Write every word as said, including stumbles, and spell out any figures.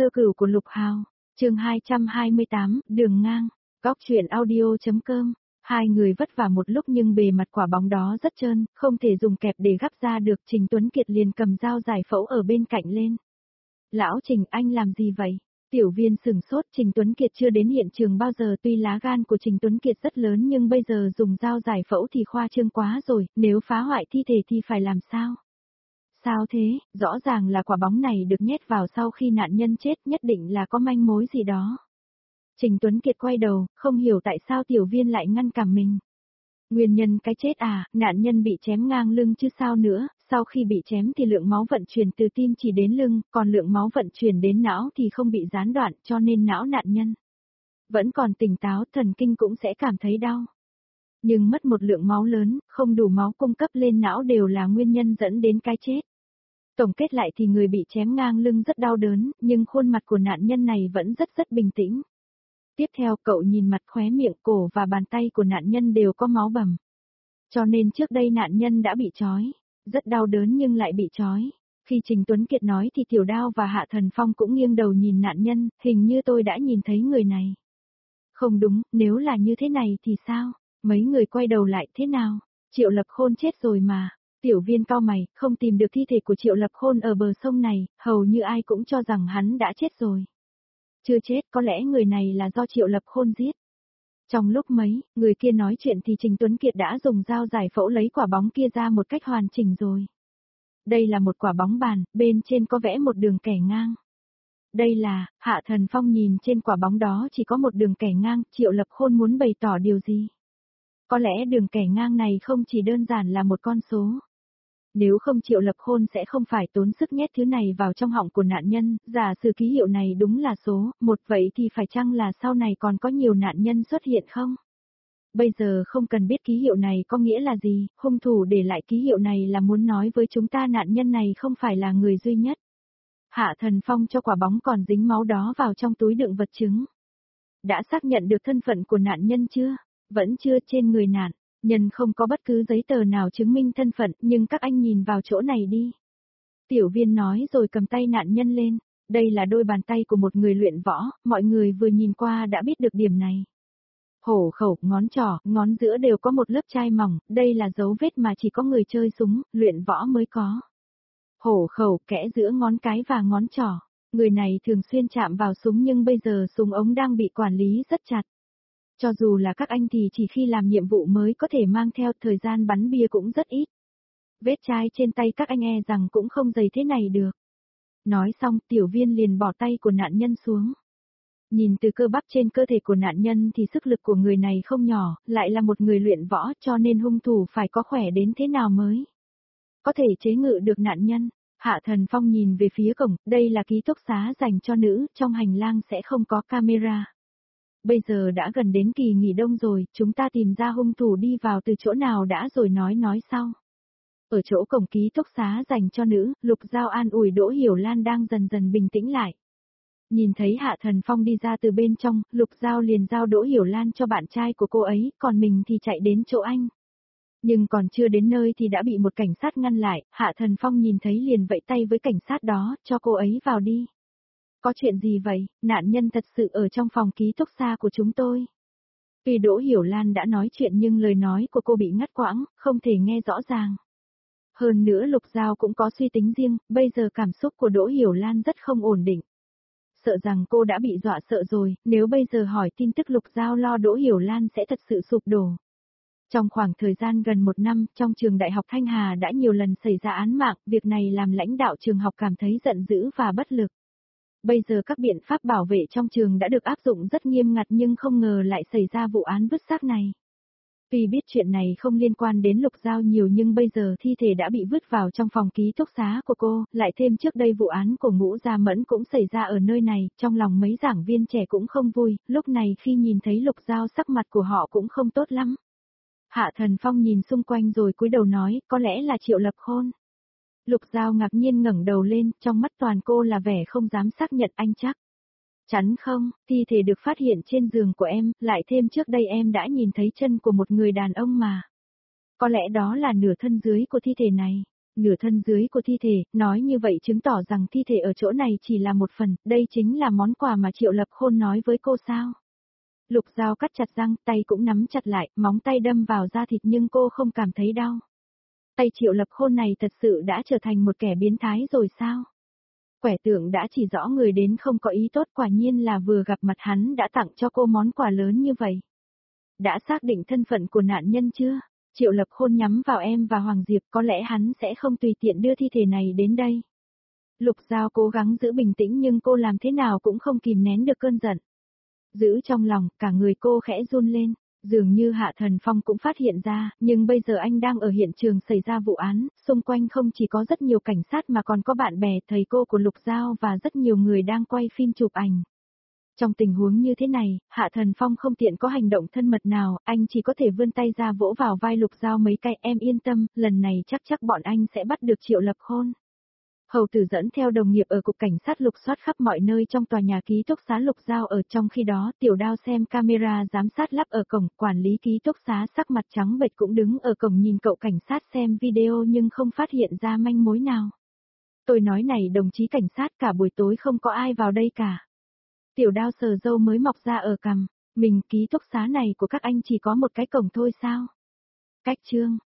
sơ cửu của Lục Hào, chương hai trăm hai mươi tám, đường ngang, góc truyện audio.com. Hai người vất vả một lúc nhưng bề mặt quả bóng đó rất trơn, không thể dùng kẹp để gắp ra được. Trình Tuấn Kiệt liền cầm dao giải phẫu ở bên cạnh lên. Lão Trình, anh làm gì vậy? Tiểu Viên sửng sốt. Trình Tuấn Kiệt chưa đến hiện trường bao giờ, tuy lá gan của Trình Tuấn Kiệt rất lớn nhưng bây giờ dùng dao giải phẫu thì khoa trương quá rồi, nếu phá hoại thi thể thì phải làm sao? Sao thế, rõ ràng là quả bóng này được nhét vào sau khi nạn nhân chết, nhất định là có manh mối gì đó. Trình Tuấn Kiệt quay đầu, không hiểu tại sao Tiểu Viên lại ngăn cản mình. Nguyên nhân cái chết à, nạn nhân bị chém ngang lưng chứ sao nữa, sau khi bị chém thì lượng máu vận chuyển từ tim chỉ đến lưng, còn lượng máu vận chuyển đến não thì không bị gián đoạn, cho nên não nạn nhân vẫn còn tỉnh táo, thần kinh cũng sẽ cảm thấy đau. Nhưng mất một lượng máu lớn, không đủ máu cung cấp lên não đều là nguyên nhân dẫn đến cái chết. Tổng kết lại thì người bị chém ngang lưng rất đau đớn, nhưng khuôn mặt của nạn nhân này vẫn rất rất bình tĩnh. Tiếp theo cậu nhìn mặt, khóe miệng, cổ và bàn tay của nạn nhân đều có máu bầm. Cho nên trước đây nạn nhân đã bị trói, rất đau đớn nhưng lại bị trói. Khi Trình Tuấn Kiệt nói thì Tiểu Đao và Hạ Thần Phong cũng nghiêng đầu nhìn nạn nhân, hình như tôi đã nhìn thấy người này. Không đúng, nếu là như thế này thì sao? Mấy người quay đầu lại, thế nào? Triệu Lập Khôn chết rồi mà. Tiểu Viên cau mày, không tìm được thi thể của Triệu Lập Khôn ở bờ sông này, hầu như ai cũng cho rằng hắn đã chết rồi. Chưa chết, có lẽ người này là do Triệu Lập Khôn giết. Trong lúc mấy, người kia nói chuyện thì Trình Tuấn Kiệt đã dùng dao giải phẫu lấy quả bóng kia ra một cách hoàn chỉnh rồi. Đây là một quả bóng bàn, bên trên có vẽ một đường kẻ ngang. Đây là, Hạ Thần Phong nhìn trên quả bóng đó chỉ có một đường kẻ ngang, Triệu Lập Khôn muốn bày tỏ điều gì? Có lẽ đường kẻ ngang này không chỉ đơn giản là một con số. Nếu không Triệu Lập Khôn sẽ không phải tốn sức nhét thứ này vào trong họng của nạn nhân, giả sử ký hiệu này đúng là số một, vậy thì phải chăng là sau này còn có nhiều nạn nhân xuất hiện không? Bây giờ không cần biết ký hiệu này có nghĩa là gì, hung thủ để lại ký hiệu này là muốn nói với chúng ta nạn nhân này không phải là người duy nhất. Hạ Thần Phong cho quả bóng còn dính máu đó vào trong túi đựng vật chứng. Đã xác nhận được thân phận của nạn nhân chưa? Vẫn chưa. Trên người nạn nhân không có bất cứ giấy tờ nào chứng minh thân phận, nhưng các anh nhìn vào chỗ này đi. Tiểu Viên nói rồi cầm tay nạn nhân lên. Đây là đôi bàn tay của một người luyện võ, mọi người vừa nhìn qua đã biết được điểm này. Hổ khẩu, ngón trỏ, ngón giữa đều có một lớp chai mỏng, đây là dấu vết mà chỉ có người chơi súng, luyện võ mới có. Hổ khẩu, kẽ giữa ngón cái và ngón trỏ. Người này thường xuyên chạm vào súng nhưng bây giờ súng ống đang bị quản lý rất chặt. Cho dù là các anh thì chỉ khi làm nhiệm vụ mới có thể mang theo, thời gian bắn bia cũng rất ít. Vết chai trên tay các anh e rằng cũng không dày thế này được. Nói xong, Tiểu Viên liền bỏ tay của nạn nhân xuống. Nhìn từ cơ bắp trên cơ thể của nạn nhân thì sức lực của người này không nhỏ, lại là một người luyện võ cho nên hung thủ phải có khỏe đến thế nào mới có thể chế ngự được nạn nhân. Hạ Thần Phong nhìn về phía cổng, đây là ký túc xá dành cho nữ, trong hành lang sẽ không có camera. Bây giờ đã gần đến kỳ nghỉ đông rồi, chúng ta tìm ra hung thủ đi vào từ chỗ nào đã rồi nói nói sau. Ở chỗ cổng ký túc xá dành cho nữ, Lục Giao an ủi Đỗ Hiểu Lan đang dần dần bình tĩnh lại. Nhìn thấy Hạ Thần Phong đi ra từ bên trong, Lục Giao liền giao Đỗ Hiểu Lan cho bạn trai của cô ấy, còn mình thì chạy đến chỗ anh. Nhưng còn chưa đến nơi thì đã bị một cảnh sát ngăn lại, Hạ Thần Phong nhìn thấy liền vẫy tay với cảnh sát đó, cho cô ấy vào đi. Có chuyện gì vậy, nạn nhân thật sự ở trong phòng ký túc xá của chúng tôi. Tuy Đỗ Hiểu Lan đã nói chuyện nhưng lời nói của cô bị ngắt quãng, không thể nghe rõ ràng. Hơn nữa Lục Giao cũng có suy tính riêng, bây giờ cảm xúc của Đỗ Hiểu Lan rất không ổn định. Sợ rằng cô đã bị dọa sợ rồi, nếu bây giờ hỏi tin tức Lục Giao lo Đỗ Hiểu Lan sẽ thật sự sụp đổ. Trong khoảng thời gian gần một năm, trong trường Đại học Thanh Hà đã nhiều lần xảy ra án mạng, việc này làm lãnh đạo trường học cảm thấy giận dữ và bất lực. Bây giờ các biện pháp bảo vệ trong trường đã được áp dụng rất nghiêm ngặt nhưng không ngờ lại xảy ra vụ án vứt xác này. Tuy biết chuyện này không liên quan đến Lục Giao nhiều nhưng bây giờ thi thể đã bị vứt vào trong phòng ký túc xá của cô, lại thêm trước đây vụ án của Ngũ Gia Mẫn cũng xảy ra ở nơi này, trong lòng mấy giảng viên trẻ cũng không vui, lúc này khi nhìn thấy Lục Giao sắc mặt của họ cũng không tốt lắm. Hạ Thần Phong nhìn xung quanh rồi cúi đầu nói, có lẽ là Triệu Lập Khôn. Lục Giao ngạc nhiên ngẩng đầu lên, trong mắt toàn cô là vẻ không dám xác nhận. Anh chắc chắn không, thi thể được phát hiện trên giường của em, lại thêm trước đây em đã nhìn thấy chân của một người đàn ông mà. Có lẽ đó là nửa thân dưới của thi thể này. nửa thân dưới của thi thể, nói như vậy chứng tỏ rằng thi thể ở chỗ này chỉ là một phần, đây chính là món quà mà Triệu Lập Khôn nói với cô sao. Lục Giao cắt chặt răng, tay cũng nắm chặt lại, móng tay đâm vào da thịt nhưng cô không cảm thấy đau. Tay Triệu Lập Khôn này thật sự đã trở thành một kẻ biến thái rồi sao? Quẻ tượng đã chỉ rõ người đến không có ý tốt, quả nhiên là vừa gặp mặt hắn đã tặng cho cô món quà lớn như vậy. Đã xác định thân phận của nạn nhân chưa? Triệu Lập Khôn nhắm vào em và Hoàng Diệp, có lẽ hắn sẽ không tùy tiện đưa thi thể này đến đây. Lục Giao cố gắng giữ bình tĩnh nhưng cô làm thế nào cũng không kìm nén được cơn giận. Giữ trong lòng, cả người cô khẽ run lên, dường như Hạ Thần Phong cũng phát hiện ra, nhưng bây giờ anh đang ở hiện trường xảy ra vụ án, xung quanh không chỉ có rất nhiều cảnh sát mà còn có bạn bè, thầy cô của Lục Giao và rất nhiều người đang quay phim chụp ảnh. Trong tình huống như thế này, Hạ Thần Phong không tiện có hành động thân mật nào, anh chỉ có thể vươn tay ra vỗ vào vai Lục Giao mấy cái, em yên tâm, lần này chắc chắc bọn anh sẽ bắt được Triệu Lập Khôn. Hầu tử dẫn theo đồng nghiệp ở cục cảnh sát lục soát khắp mọi nơi trong tòa nhà ký túc xá Lục Giao ở, trong khi đó Tiểu Đao xem camera giám sát lắp ở cổng, quản lý ký túc xá sắc mặt trắng bệch cũng đứng ở cổng nhìn cậu cảnh sát xem video nhưng không phát hiện ra manh mối nào. Tôi nói này đồng chí cảnh sát, cả buổi tối không có ai vào đây cả. Tiểu Đao sờ râu mới mọc ra ở cằm, mình ký túc xá này của các anh chỉ có một cái cổng thôi sao? Cách trương,